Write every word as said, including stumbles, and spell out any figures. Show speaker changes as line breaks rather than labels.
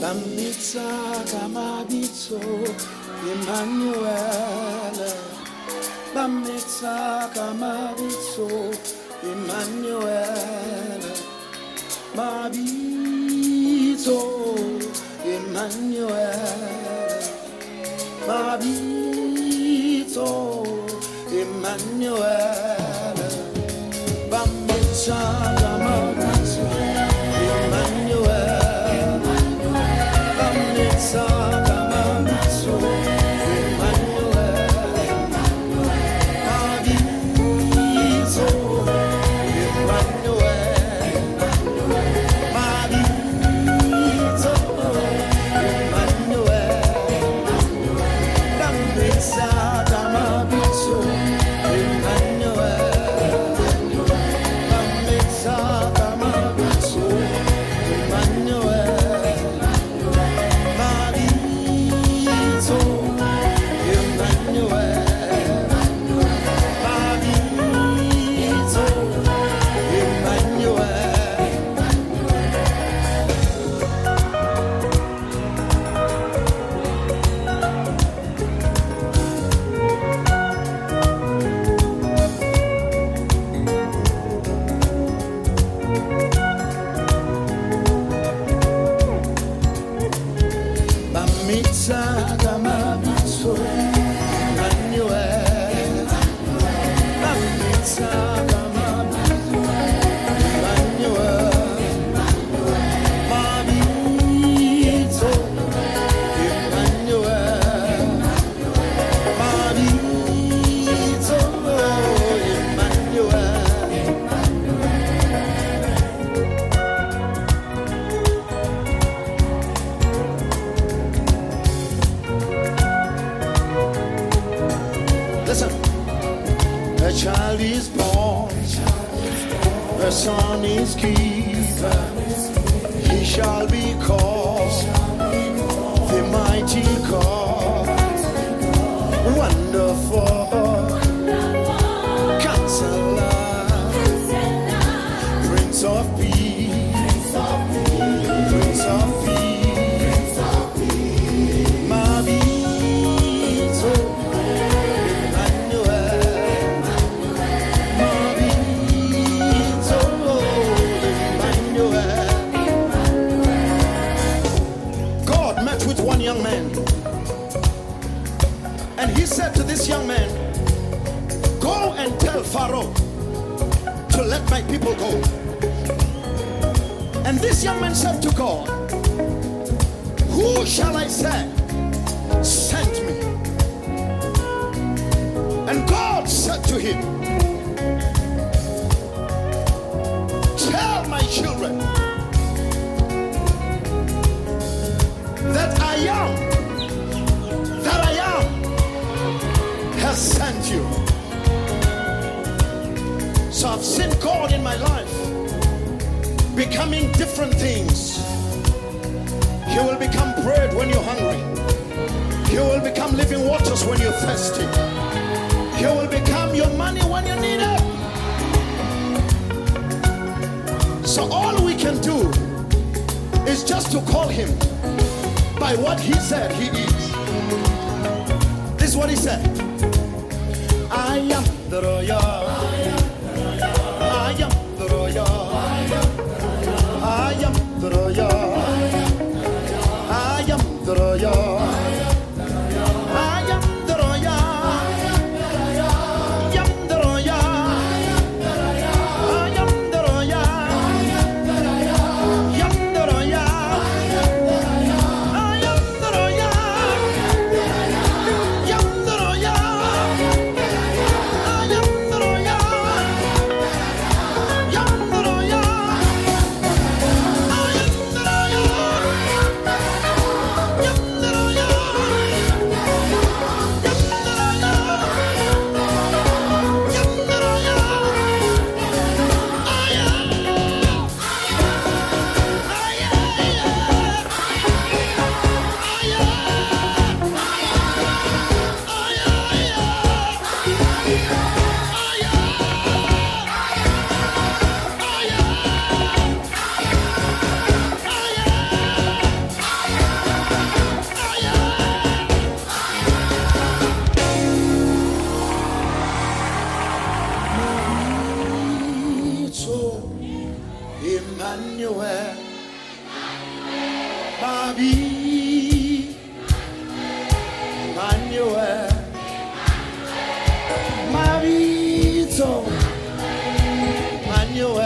Bambitsa kamabitso Emmanuel. Bambitsa kamabitso Emmanuel. Mabitso Emmanuel. Mabitso Emmanuel. Bambitsa kamabitso Emmanuel. Bambitsa kamabitso Emmanuel. Mabitso Emmanuel. Mabitso Emmanuel. Bambitsa kamabitso the Son is given, he shall be called the mighty God, wonderful Counselor, Prince of Peace, Prince of Peace, Mabitso one young man, and he said to this young man, go and tell Pharaoh to let my people go. And this young man said to God, who shall I say sent me? And God said to him, tell my children that I am, that I am, has sent you. So I've seen God in my life becoming different things. He will become bread when you're hungry. He will become living waters when you're thirsty. He will become your money when you need it. So all we can do is just to call him by what he said he is. This is what he said. I am the royal. I am the royal. I am the royal. I am the royal. I am the royal. I am the royal. I am the royal. I am the royal. I am the so. Emmanuel.